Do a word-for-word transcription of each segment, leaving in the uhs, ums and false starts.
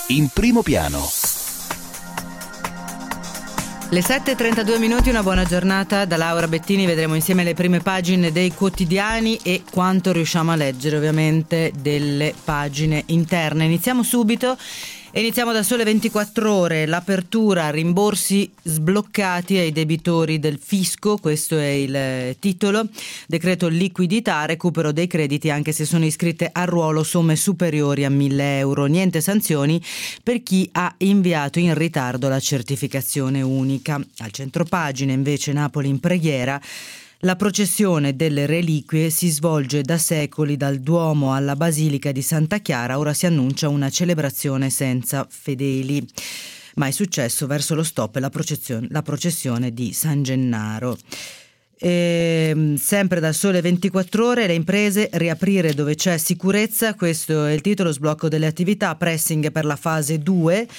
in primo piano. Le sette e trentadue minuti, una buona giornata da Laura Bettini. Vedremo insieme le prime pagine dei quotidiani e quanto riusciamo a leggere ovviamente delle pagine interne. Iniziamo subito e iniziamo da Sole ventiquattro Ore. L'apertura, rimborsi sbloccati ai debitori del fisco, questo è il titolo. Decreto liquidità, recupero dei crediti anche se sono iscritte a ruolo somme superiori a mille euro. Niente sanzioni per chi ha inviato in ritardo la certificazione unica. Al centropagina invece Napoli in preghiera. La processione delle reliquie si svolge da secoli dal Duomo alla Basilica di Santa Chiara, ora si annuncia una celebrazione senza fedeli. Ma è successo verso lo stop la processione, la processione di San Gennaro. E, sempre dal Sole ventiquattro Ore, le imprese riaprire dove c'è sicurezza, questo è il titolo, sblocco delle attività, pressing per la fase due.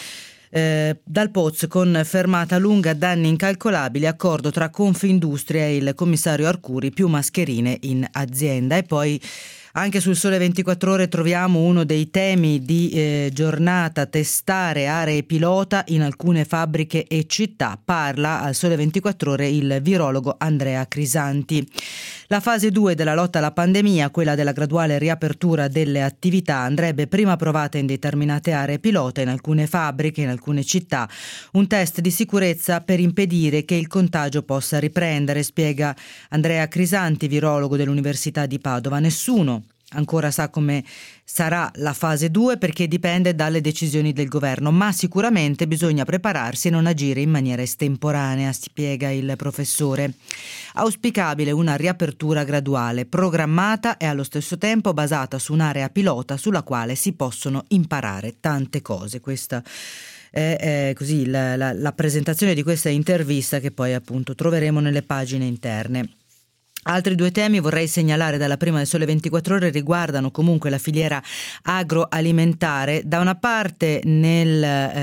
Eh, dal Poz con fermata lunga, danni incalcolabili, accordo tra Confindustria e il commissario Arcuri, più mascherine in azienda. E poi anche sul Sole ventiquattro Ore troviamo uno dei temi di eh, giornata, testare aree pilota in alcune fabbriche e città. Parla al Sole ventiquattro Ore il virologo Andrea Crisanti. La fase due della lotta alla pandemia, quella della graduale riapertura delle attività, andrebbe prima provata in determinate aree pilota, in alcune fabbriche, in alcune città. Un test di sicurezza per impedire che il contagio possa riprendere, spiega Andrea Crisanti, virologo dell'Università di Padova. Nessuno ancora sa come sarà la fase due perché dipende dalle decisioni del governo, ma sicuramente bisogna prepararsi e non agire in maniera estemporanea, spiega il professore. Auspicabile una riapertura graduale, programmata e allo stesso tempo basata su un'area pilota sulla quale si possono imparare tante cose. Questa è, è così la, la, la presentazione di questa intervista che poi appunto troveremo nelle pagine interne. Altri due temi vorrei segnalare dalla prima del Sole ventiquattro Ore riguardano comunque la filiera agroalimentare. Da una parte nel,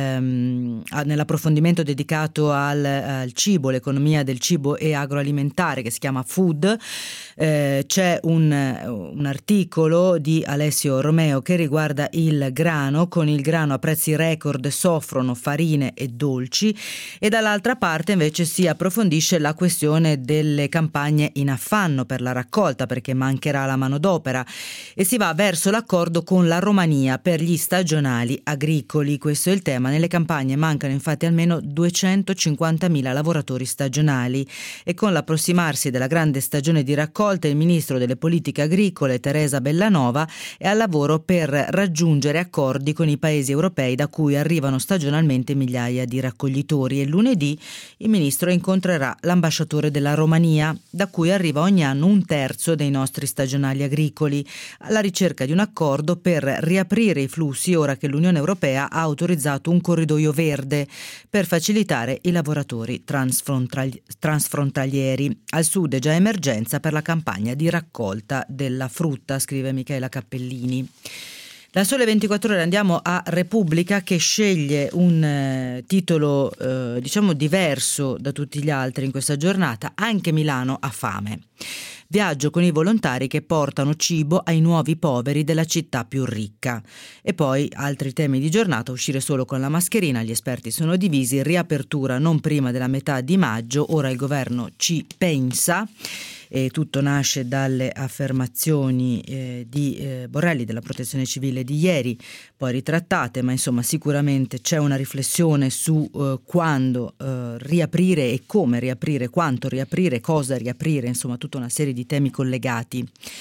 ehm, nell'approfondimento dedicato al, al cibo, l'economia del cibo e agroalimentare che si chiama Food, eh, c'è un, un articolo di Alessio Romeo che riguarda il grano. Con il grano a prezzi record soffrono farine e dolci, e dall'altra parte invece si approfondisce la questione delle campagne in affanno per la raccolta perché mancherà la manodopera e si va verso l'accordo con la Romania per gli stagionali agricoli. Questo è il tema. Nelle campagne mancano infatti almeno duecentocinquantamila lavoratori stagionali e con l'approssimarsi della grande stagione di raccolta il ministro delle politiche agricole Teresa Bellanova è al lavoro per raggiungere accordi con i paesi europei da cui arrivano stagionalmente migliaia di raccoglitori, e lunedì il ministro incontrerà l'ambasciatore della Romania da cui arriva ogni anno un terzo dei nostri stagionali agricoli, alla ricerca di un accordo per riaprire i flussi ora che l'Unione Europea ha autorizzato un corridoio verde per facilitare i lavoratori transfrontali- transfrontalieri. Al sud è già emergenza per la campagna di raccolta della frutta, scrive Michela Cappellini. Da Sole ventiquattro Ore andiamo a Repubblica che sceglie un eh, titolo eh, diciamo diverso da tutti gli altri in questa giornata. Anche Milano ha fame. Viaggio con i volontari che portano cibo ai nuovi poveri della città più ricca. E poi altri temi di giornata: uscire solo con la mascherina, gli esperti sono divisi, riapertura non prima della metà di maggio, ora il governo ci pensa. E tutto nasce dalle affermazioni eh, di eh, Borrelli della Protezione Civile di ieri, poi ritrattate, ma insomma sicuramente c'è una riflessione su eh, quando eh, riaprire e come riaprire, quanto riaprire, cosa riaprire, insomma tutta una serie di temi collegati.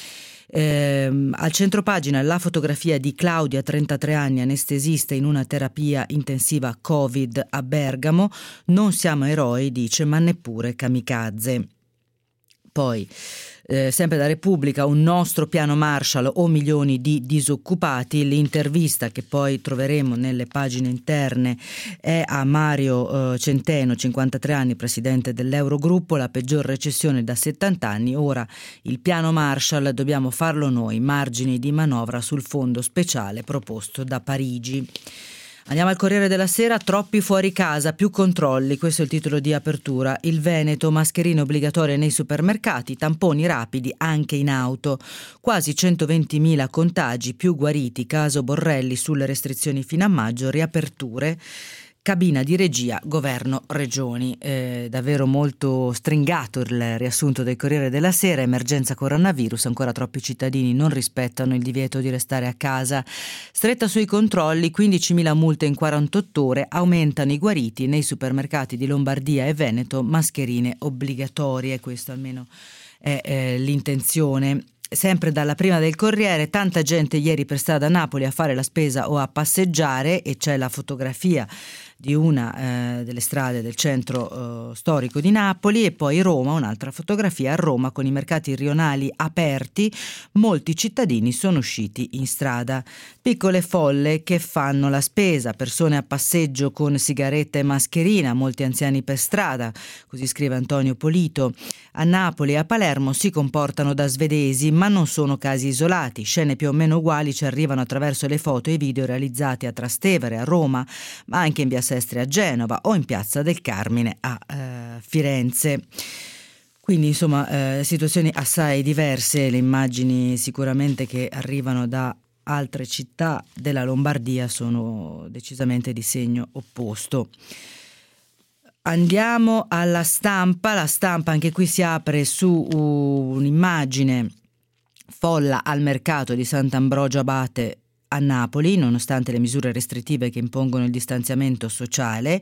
Eh, al centropagina la fotografia di Claudia, trentatré anni, anestesista in una terapia intensiva Covid a Bergamo. Non siamo eroi, dice, ma neppure kamikaze. Poi, eh, sempre da Repubblica, un nostro piano Marshall o milioni di disoccupati. L'intervista che poi troveremo nelle pagine interne è a Mario eh, Centeno, cinquantatré anni, presidente dell'Eurogruppo, la peggior recessione da settanta anni. Ora il piano Marshall dobbiamo farlo noi, margini di manovra sul fondo speciale proposto da Parigi. Andiamo al Corriere della Sera, troppi fuori casa, più controlli, questo è il titolo di apertura. Il Veneto, mascherine obbligatorie nei supermercati, tamponi rapidi anche in auto. Quasi centoventimila contagi, più guariti, caso Borrelli sulle restrizioni fino a maggio, riaperture. Cabina di regia, governo, regioni. Eh, davvero molto stringato il riassunto del Corriere della Sera. Emergenza coronavirus, ancora troppi cittadini non rispettano il divieto di restare a casa. Stretta sui controlli, quindicimila multe in quarantotto ore, aumentano i guariti nei supermercati di Lombardia e Veneto, mascherine obbligatorie, questo almeno è eh, l'intenzione. Sempre dalla prima del Corriere, tanta gente ieri per strada a Napoli a fare la spesa o a passeggiare, e c'è la fotografia di una eh, delle strade del centro eh, storico di Napoli, e poi Roma, un'altra fotografia a Roma con i mercati rionali aperti, molti cittadini sono usciti in strada. Piccole folle che fanno la spesa, persone a passeggio con sigaretta e mascherina, molti anziani per strada, così scrive Antonio Polito. A Napoli e a Palermo si comportano da svedesi, ma non sono casi isolati. Scene più o meno uguali ci arrivano attraverso le foto e i video realizzati a Trastevere, a Roma, ma anche in via Sestri a Genova o in piazza del Carmine a eh, Firenze. Quindi insomma eh, situazioni assai diverse, le immagini sicuramente che arrivano da altre città della Lombardia sono decisamente di segno opposto. Andiamo alla Stampa, la Stampa anche qui si apre su un'immagine: folla al mercato di Sant'Ambrogio Abate a Napoli, nonostante le misure restrittive che impongono il distanziamento sociale.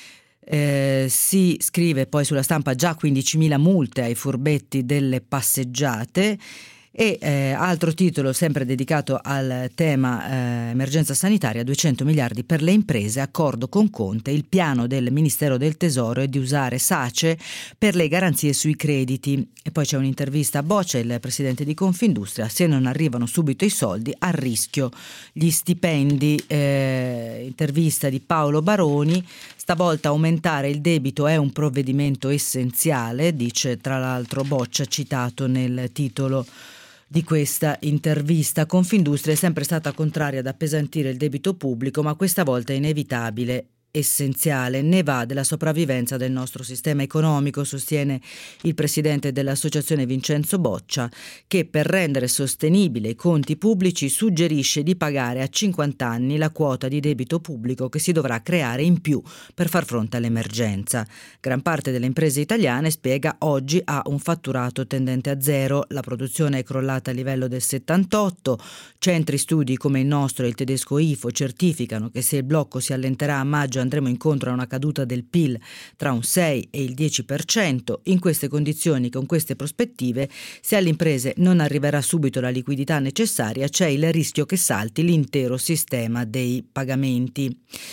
Eh, si scrive poi sulla Stampa già quindicimila multe ai furbetti delle passeggiate. E eh, altro titolo sempre dedicato al tema eh, emergenza sanitaria, duecento miliardi per le imprese, accordo con Conte, il piano del Ministero del Tesoro è di usare SACE per le garanzie sui crediti. E poi c'è un'intervista a Boccia, il presidente di Confindustria: se non arrivano subito i soldi, a rischio gli stipendi. Eh, intervista di Paolo Baroni: stavolta aumentare il debito è un provvedimento essenziale, dice tra l'altro Boccia, citato nel titolo di questa intervista. Confindustria è sempre stata contraria ad appesantire il debito pubblico, ma questa volta è inevitabile, essenziale, ne va della sopravvivenza del nostro sistema economico, sostiene il presidente dell'associazione Vincenzo Boccia, che per rendere sostenibile i conti pubblici suggerisce di pagare a cinquanta anni la quota di debito pubblico che si dovrà creare in più per far fronte all'emergenza. Gran parte delle imprese italiane, spiega, oggi ha un fatturato tendente a zero, la produzione è crollata a livello del settantotto, centri studi come il nostro e il tedesco I F O certificano che se il blocco si allenterà a maggio andremo incontro a una caduta del P I L tra un sei e il dieci per cento. In queste condizioni, con queste prospettive, se alle imprese non arriverà subito la liquidità necessaria, c'è il rischio che salti l'intero sistema dei pagamenti.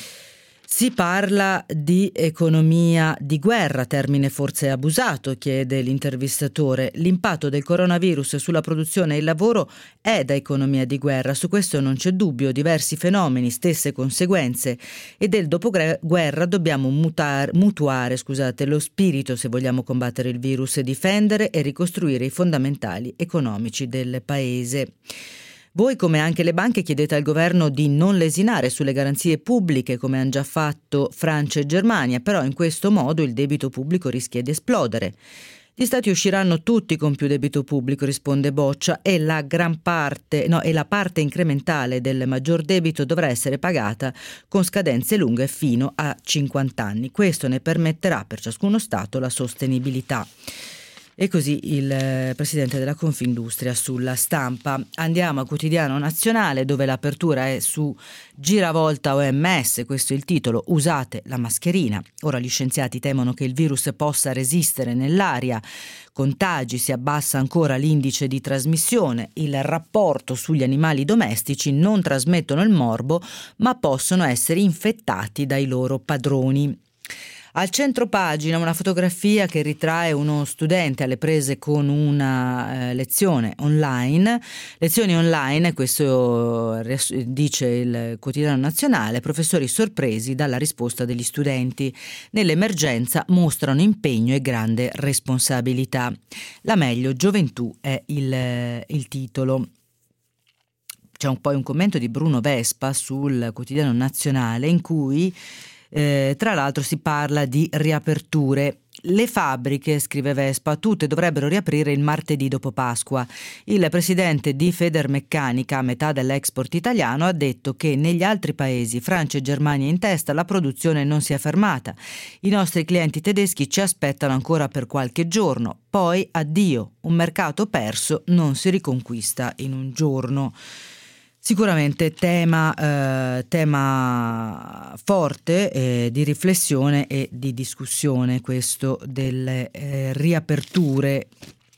Si parla di economia di guerra, termine forse abusato, chiede l'intervistatore. L'impatto del coronavirus sulla produzione e il lavoro è da economia di guerra, su questo non c'è dubbio, diversi fenomeni, stesse conseguenze, e del dopoguerra dobbiamo mutar, mutuare scusate, lo spirito se vogliamo combattere il virus, difendere e ricostruire i fondamentali economici del paese. Voi, come anche le banche, chiedete al governo di non lesinare sulle garanzie pubbliche come hanno già fatto Francia e Germania, però in questo modo il debito pubblico rischia di esplodere. Gli stati usciranno tutti con più debito pubblico, risponde Boccia, e la gran parte, no, e la parte incrementale del maggior debito dovrà essere pagata con scadenze lunghe fino a cinquanta anni. Questo ne permetterà per ciascuno Stato la sostenibilità. E così il eh, presidente della Confindustria sulla Stampa. Andiamo al Quotidiano Nazionale, dove l'apertura è su giravolta O M S, questo è il titolo: usate la mascherina. Ora gli scienziati temono che il virus possa resistere nell'aria, contagi, si abbassa ancora l'indice di trasmissione, il rapporto sugli animali domestici non trasmettono il morbo ma possono essere infettati dai loro padroni. Al centro pagina una fotografia che ritrae uno studente alle prese con una eh, lezione online. Lezioni online, questo dice il Quotidiano Nazionale, professori sorpresi dalla risposta degli studenti. Nell'emergenza mostrano impegno e grande responsabilità. La meglio gioventù è il, il titolo. c'è un, poi un commento di Bruno Vespa sul Quotidiano Nazionale in cui eh, tra l'altro si parla di riaperture. Le fabbriche, scrive Vespa, tutte dovrebbero riaprire il martedì dopo Pasqua. Il presidente di Federmeccanica, a metà dell'export italiano, ha detto che negli altri paesi, Francia e Germania in testa, la produzione non si è fermata. I nostri clienti tedeschi ci aspettano ancora per qualche giorno. Poi addio, un mercato perso non si riconquista in un giorno. Sicuramente tema, eh, tema forte eh, di riflessione e di discussione questo delle eh, riaperture.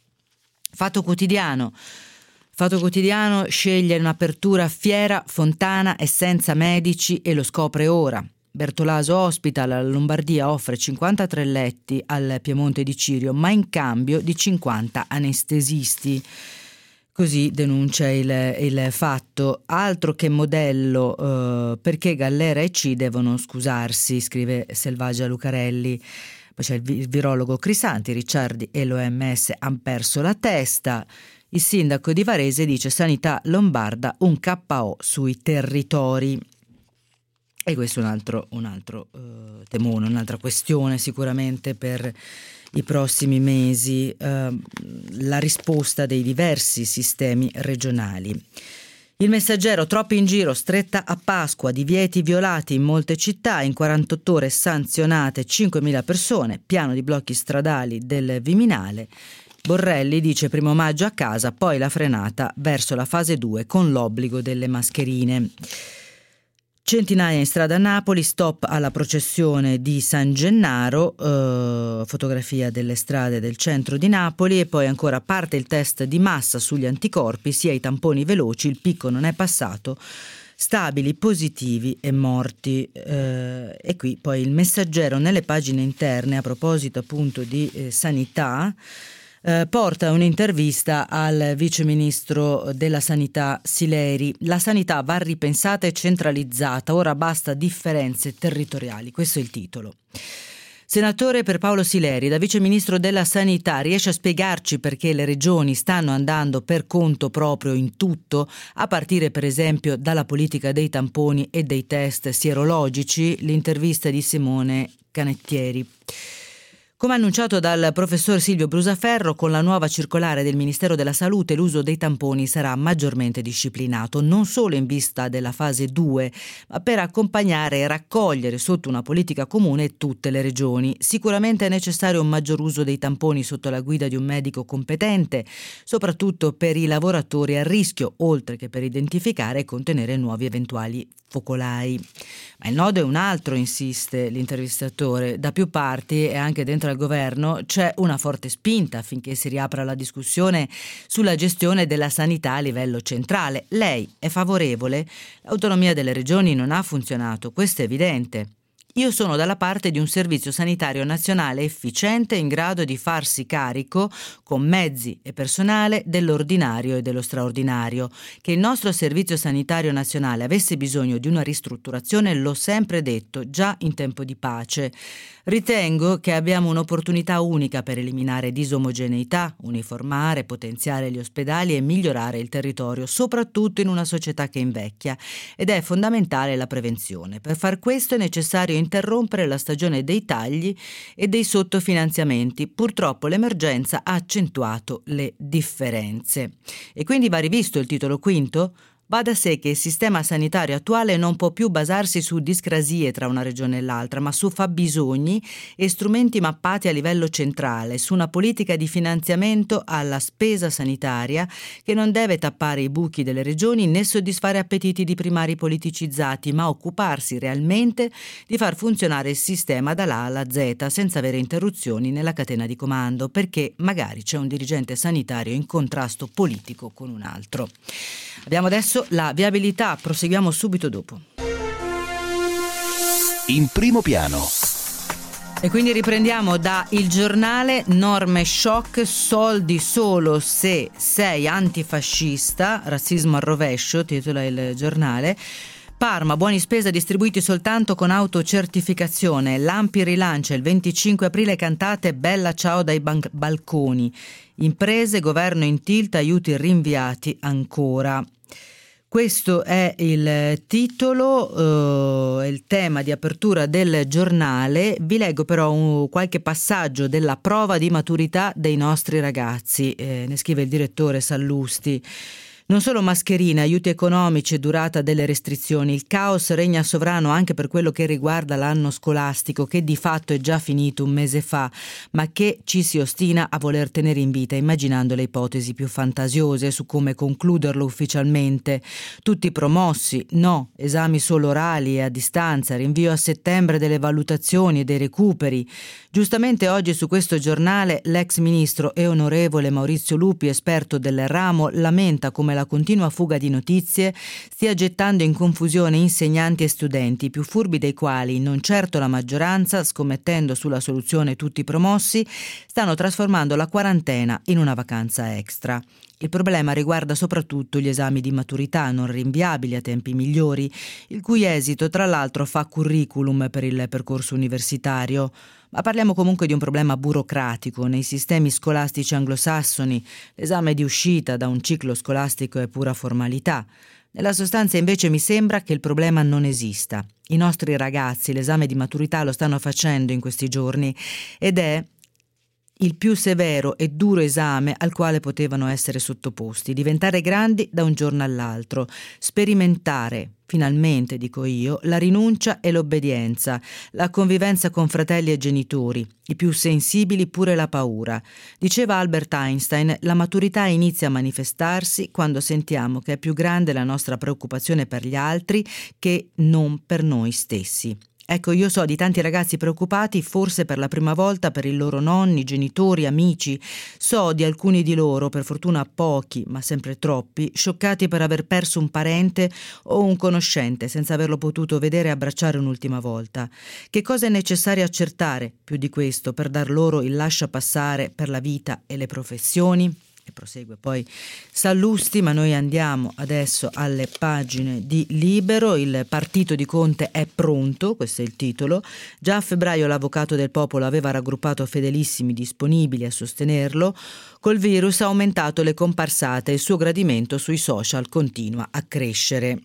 Fatto Quotidiano. Fatto Quotidiano sceglie un'apertura fiera, fontana e senza medici e lo scopre ora. Bertolaso Hospital, la Lombardia offre cinquantatré letti al Piemonte di Cirio, ma in cambio di cinquanta anestesisti. Così denuncia il, il Fatto. Altro che modello, eh, perché Gallera e C devono scusarsi, scrive Selvaggia Lucarelli. Poi c'è il, il virologo Crisanti, Ricciardi e l'O M S hanno perso la testa. Il sindaco di Varese dice sanità lombarda un K O sui territori. E questo è un altro, un altro eh, temone, un'altra questione sicuramente per i prossimi mesi, eh, la risposta dei diversi sistemi regionali. Il Messaggero, troppi in giro, stretta a Pasqua, divieti violati in molte città, in quarantotto ore sanzionate cinquemila persone, piano di blocchi stradali del Viminale. Borrelli dice primo maggio a casa, poi la frenata verso la fase due con l'obbligo delle mascherine. Centinaia in strada a Napoli, stop alla processione di San Gennaro, eh, fotografia delle strade del centro di Napoli, e poi ancora parte il test di massa sugli anticorpi, sia i tamponi veloci, il picco non è passato, stabili, positivi e morti. Eh, e qui poi il Messaggero nelle pagine interne, a proposito appunto di eh, sanità, Eh, porta un'intervista al vice ministro della sanità Sileri. La sanità va ripensata e centralizzata, ora basta differenze territoriali. Questo è il titolo. Senatore per Paolo Sileri, da vice ministro della sanità, riesce a spiegarci perché le regioni stanno andando per conto proprio in tutto, a partire per esempio dalla politica dei tamponi e dei test sierologici? L'intervista di Simone Canettieri. Come annunciato dal professor Silvio Brusaferro, con la nuova circolare del Ministero della Salute l'uso dei tamponi sarà maggiormente disciplinato, non solo in vista della fase due, ma per accompagnare e raccogliere sotto una politica comune tutte le regioni. Sicuramente è necessario un maggior uso dei tamponi sotto la guida di un medico competente, soprattutto per i lavoratori a rischio, oltre che per identificare e contenere nuovi eventuali focolai. Ma il nodo è un altro, insiste l'intervistatore. Da più parti e anche dentro al governo c'è una forte spinta affinché si riapra la discussione sulla gestione della sanità a livello centrale. Lei è favorevole? L'autonomia delle regioni non ha funzionato, questo è evidente. Io sono dalla parte di un servizio sanitario nazionale efficiente in grado di farsi carico, con mezzi e personale, dell'ordinario e dello straordinario. Che il nostro servizio sanitario nazionale avesse bisogno di una ristrutturazione l'ho sempre detto, già in tempo di pace. Ritengo che abbiamo un'opportunità unica per eliminare disomogeneità, uniformare, potenziare gli ospedali e migliorare il territorio, soprattutto in una società che invecchia. Ed è fondamentale la prevenzione. Per far questo è necessario interrompere la stagione dei tagli e dei sottofinanziamenti. Purtroppo l'emergenza ha accentuato le differenze. E quindi va rivisto il titolo quinto? Va da sé che il sistema sanitario attuale non può più basarsi su discrasie tra una regione e l'altra, ma su fabbisogni e strumenti mappati a livello centrale, su una politica di finanziamento alla spesa sanitaria che non deve tappare i buchi delle regioni né soddisfare appetiti di primari politicizzati, ma occuparsi realmente di far funzionare il sistema dall'A alla Z senza avere interruzioni nella catena di comando, perché magari c'è un dirigente sanitario in contrasto politico con un altro. Abbiamo adesso la viabilità, proseguiamo subito dopo. In primo piano. E quindi riprendiamo da Il Giornale, norme shock, soldi solo se sei antifascista, razzismo al rovescio, titola il Giornale. Parma, buoni spesa distribuiti soltanto con autocertificazione. L'Ampi rilancia il venticinque aprile cantate Bella ciao dai ban- balconi. Imprese, governo in tilt, aiuti rinviati ancora. Questo è il titolo, eh, il tema di apertura del giornale. Vi leggo però un, qualche passaggio della prova di maturità dei nostri ragazzi, eh, ne scrive il direttore Sallusti. Non solo mascherine, aiuti economici e durata delle restrizioni, il caos regna sovrano anche per quello che riguarda l'anno scolastico, che di fatto è già finito un mese fa, ma che ci si ostina a voler tenere in vita, immaginando le ipotesi più fantasiose su come concluderlo ufficialmente. Tutti promossi, no, esami solo orali e a distanza, rinvio a settembre delle valutazioni e dei recuperi. Giustamente oggi su questo giornale l'ex ministro e onorevole Maurizio Lupi, esperto del ramo, lamenta come la continua fuga di notizie stia gettando in confusione insegnanti e studenti, i più furbi dei quali, non certo la maggioranza, scommettendo sulla soluzione tutti promossi, stanno trasformando la quarantena in una vacanza extra. Il problema riguarda soprattutto gli esami di maturità non rinviabili a tempi migliori, il cui esito tra l'altro fa curriculum per il percorso universitario. Ma parliamo comunque di un problema burocratico. Nei sistemi scolastici anglosassoni l'esame di uscita da un ciclo scolastico è pura formalità. Nella sostanza invece mi sembra che il problema non esista. I nostri ragazzi l'esame di maturità lo stanno facendo in questi giorni ed è il più severo e duro esame al quale potevano essere sottoposti, diventare grandi da un giorno all'altro, sperimentare, finalmente dico io, la rinuncia e l'obbedienza, la convivenza con fratelli e genitori, i più sensibili pure la paura. Diceva Albert Einstein, la maturità inizia a manifestarsi quando sentiamo che è più grande la nostra preoccupazione per gli altri che non per noi stessi. Ecco, io so di tanti ragazzi preoccupati, forse per la prima volta, per i loro nonni, genitori, amici. So di alcuni di loro, per fortuna pochi, ma sempre troppi, scioccati per aver perso un parente o un conoscente senza averlo potuto vedere e abbracciare un'ultima volta. Che cosa è necessario accertare più di questo per dar loro il lascia passare per la vita e le professioni? E prosegue poi Sallusti, ma noi andiamo adesso alle pagine di Libero. Il partito di Conte è pronto, questo è il titolo. Già a febbraio l'avvocato del popolo aveva raggruppato fedelissimi disponibili a sostenerlo. Col virus ha aumentato le comparsate e il suo gradimento sui social continua a crescere.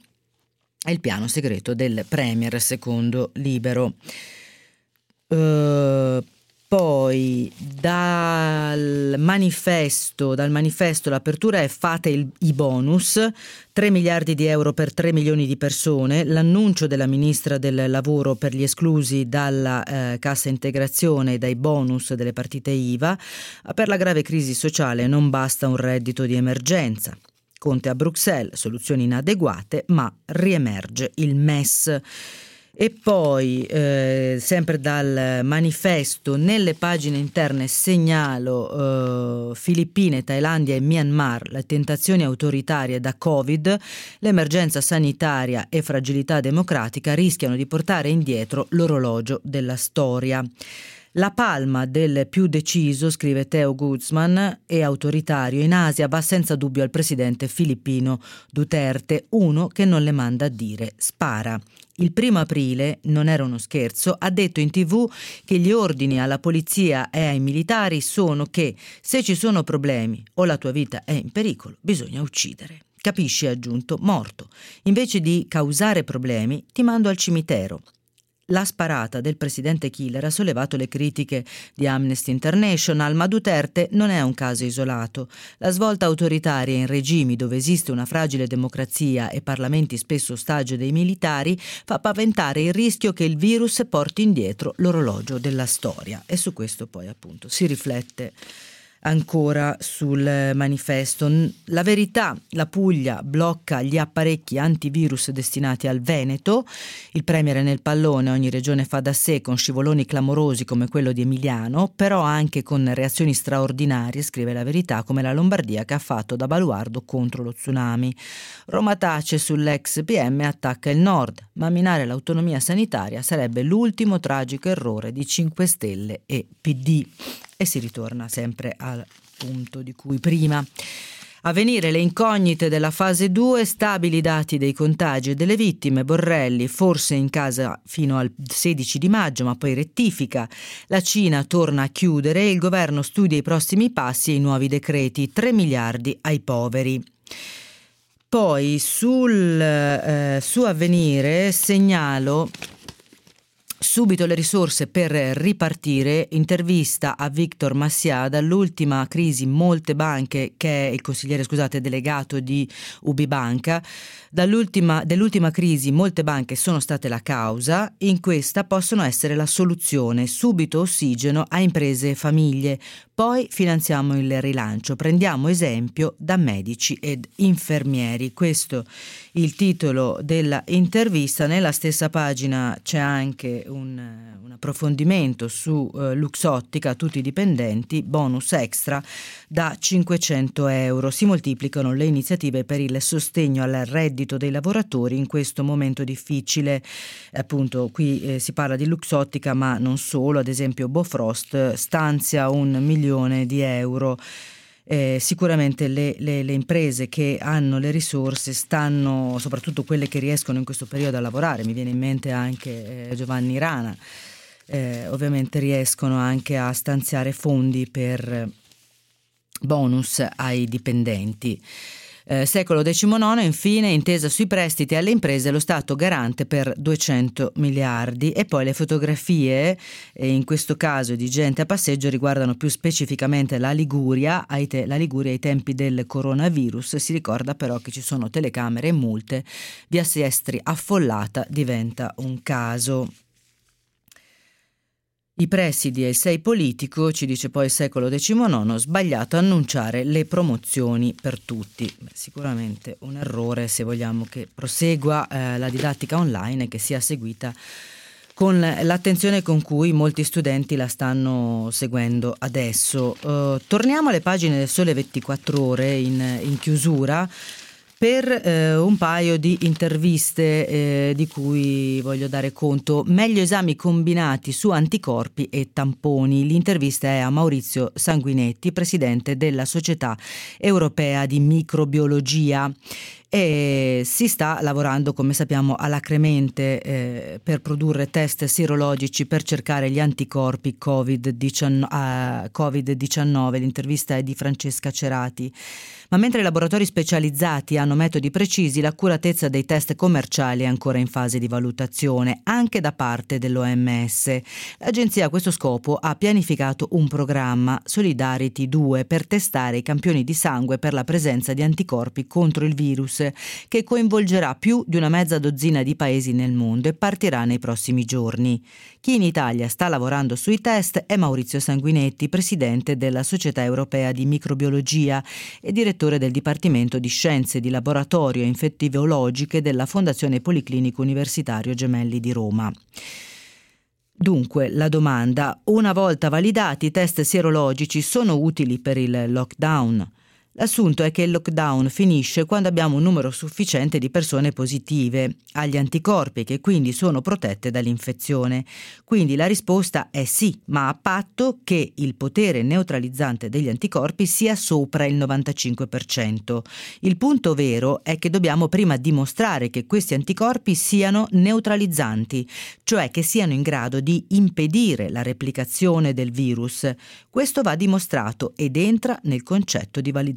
È il piano segreto del Premier, secondo Libero. Uh, Poi dal manifesto, dal manifesto l'apertura è fate il, i bonus, tre miliardi di euro per tre milioni di persone, l'annuncio della ministra del lavoro per gli esclusi dalla eh, cassa integrazione e dai bonus delle partite I V A, per la grave crisi sociale non basta un reddito di emergenza. Conte a Bruxelles, soluzioni inadeguate, ma riemerge il M E S. E poi, eh, sempre dal manifesto, nelle pagine interne segnalo eh, Filippine, Thailandia e Myanmar, le tentazioni autoritarie da Covid, l'emergenza sanitaria e fragilità democratica rischiano di portare indietro l'orologio della storia. La palma del più deciso, scrive Theo Guzman, e autoritario in Asia va senza dubbio al presidente filippino Duterte, uno che non le manda a dire spara. Il primo aprile, non era uno scherzo, ha detto in tivù che gli ordini alla polizia e ai militari sono che se ci sono problemi o la tua vita è in pericolo, bisogna uccidere. Capisci, ha aggiunto, morto. Invece di causare problemi, ti mando al cimitero. La sparata del presidente killer ha sollevato le critiche di Amnesty International, ma Duterte non è un caso isolato. La svolta autoritaria in regimi dove esiste una fragile democrazia e parlamenti spesso ostaggio dei militari fa paventare il rischio che il virus porti indietro l'orologio della storia. E su questo poi appunto si riflette ancora sul manifesto. La Verità, la Puglia blocca gli apparecchi antivirus destinati al Veneto, il premier è nel pallone, ogni regione fa da sé con scivoloni clamorosi come quello di Emiliano, però anche con reazioni straordinarie, scrive La Verità, come la Lombardia che ha fatto da baluardo contro lo tsunami. Roma tace sull'ex P M e attacca il nord, ma minare l'autonomia sanitaria sarebbe l'ultimo tragico errore di cinque Stelle e P D. E si ritorna sempre al punto di cui prima. A venire le incognite della fase due, stabili dati dei contagi e delle vittime, Borrelli forse in casa fino al sedici di maggio, ma poi rettifica. La Cina torna a chiudere, il governo studia i prossimi passi e i nuovi decreti, tre miliardi ai poveri. Poi sul eh, su Avvenire segnalo subito le risorse per ripartire, intervista a Victor Massià, dall'ultima crisi molte banche, che è il consigliere scusate delegato di Ubibanca, dall'ultima, dell'ultima crisi molte banche sono state la causa, in questa possono essere la soluzione, subito ossigeno a imprese e famiglie, poi finanziamo il rilancio, prendiamo esempio da medici ed infermieri. Questo il titolo della intervista. Nella stessa pagina c'è anche un, un approfondimento su uh, Luxottica, a tutti i dipendenti, bonus extra da cinquecento euro. Si moltiplicano le iniziative per il sostegno al reddito dei lavoratori in questo momento difficile. Appunto qui eh, si parla di Luxottica, ma non solo, ad esempio Bofrost stanzia un milione di euro. Eh, sicuramente le, le, le imprese che hanno le risorse stanno, soprattutto quelle che riescono in questo periodo a lavorare, mi viene in mente anche eh, Giovanni Rana, eh, ovviamente riescono anche a stanziare fondi per bonus ai dipendenti. Eh, secolo diciannove, infine, intesa sui prestiti alle imprese, lo Stato garante per duecento miliardi. E poi le fotografie, eh, in questo caso di gente a passeggio, riguardano più specificamente la Liguria, ai te- la Liguria ai tempi del coronavirus. Si ricorda però che ci sono telecamere e multe, via Sestri affollata diventa un caso. I presidi e il sei politico, ci dice poi il secolo diciannove, sbagliato annunciare le promozioni per tutti. Beh, sicuramente un errore se vogliamo che prosegua eh, la didattica online e che sia seguita con l'attenzione con cui molti studenti la stanno seguendo adesso. Uh, torniamo alle pagine del Sole ventiquattro Ore in, in chiusura, per eh, un paio di interviste eh, di cui voglio dare conto. Meglio esami combinati su anticorpi e tamponi. L'intervista è a Maurizio Sanguinetti, presidente della Società Europea di Microbiologia. E si sta lavorando, come sappiamo, alacremente eh, per produrre test sierologici per cercare gli anticorpi covid diciannove. L'intervista è di Francesca Cerati. Ma mentre i laboratori specializzati hanno metodi precisi, l'accuratezza dei test commerciali è ancora in fase di valutazione, anche da parte dell'O M S. L'agenzia a questo scopo ha pianificato un programma, Solidarity due, per testare i campioni di sangue per la presenza di anticorpi contro il virus, che coinvolgerà più di una mezza dozzina di paesi nel mondo e partirà nei prossimi giorni. Chi in Italia sta lavorando sui test è Maurizio Sanguinetti, presidente della Società Europea di Microbiologia e direttore del Dipartimento di Scienze di Laboratorio e Infettivologiche della Fondazione Policlinico Universitario Gemelli di Roma. Dunque, la domanda: una volta validati, i test sierologici sono utili per il lockdown? L'assunto è che il lockdown finisce quando abbiamo un numero sufficiente di persone positive agli anticorpi, che quindi sono protette dall'infezione. Quindi la risposta è sì, ma a patto che il potere neutralizzante degli anticorpi sia sopra il novantacinque per cento. Il punto vero è che dobbiamo prima dimostrare che questi anticorpi siano neutralizzanti, cioè che siano in grado di impedire la replicazione del virus. Questo va dimostrato ed entra nel concetto di validazione.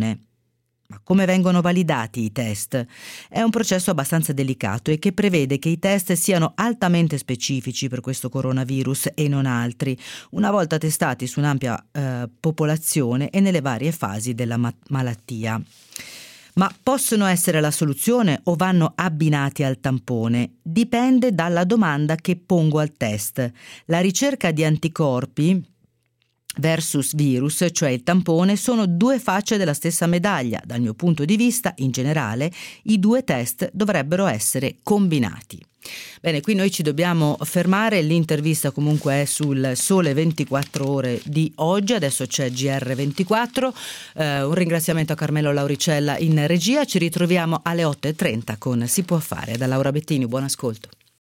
Ma come vengono validati i test? È un processo abbastanza delicato e che prevede che i test siano altamente specifici per questo coronavirus e non altri, una volta testati su un'ampia eh, popolazione e nelle varie fasi della ma- malattia. Ma possono essere la soluzione o vanno abbinati al tampone? Dipende dalla domanda che pongo al test. La ricerca di anticorpi versus virus, cioè il tampone, sono due facce della stessa medaglia. Dal mio punto di vista, in generale, i due test dovrebbero essere combinati. Bene, qui noi ci dobbiamo fermare. L'intervista comunque è sul Sole ventiquattro Ore di oggi. Adesso c'è G R ventiquattro. Eh, un ringraziamento a Carmelo Lauricella in regia. Ci ritroviamo alle otto e trenta con Si può fare. Da Laura Bettini, buon ascolto.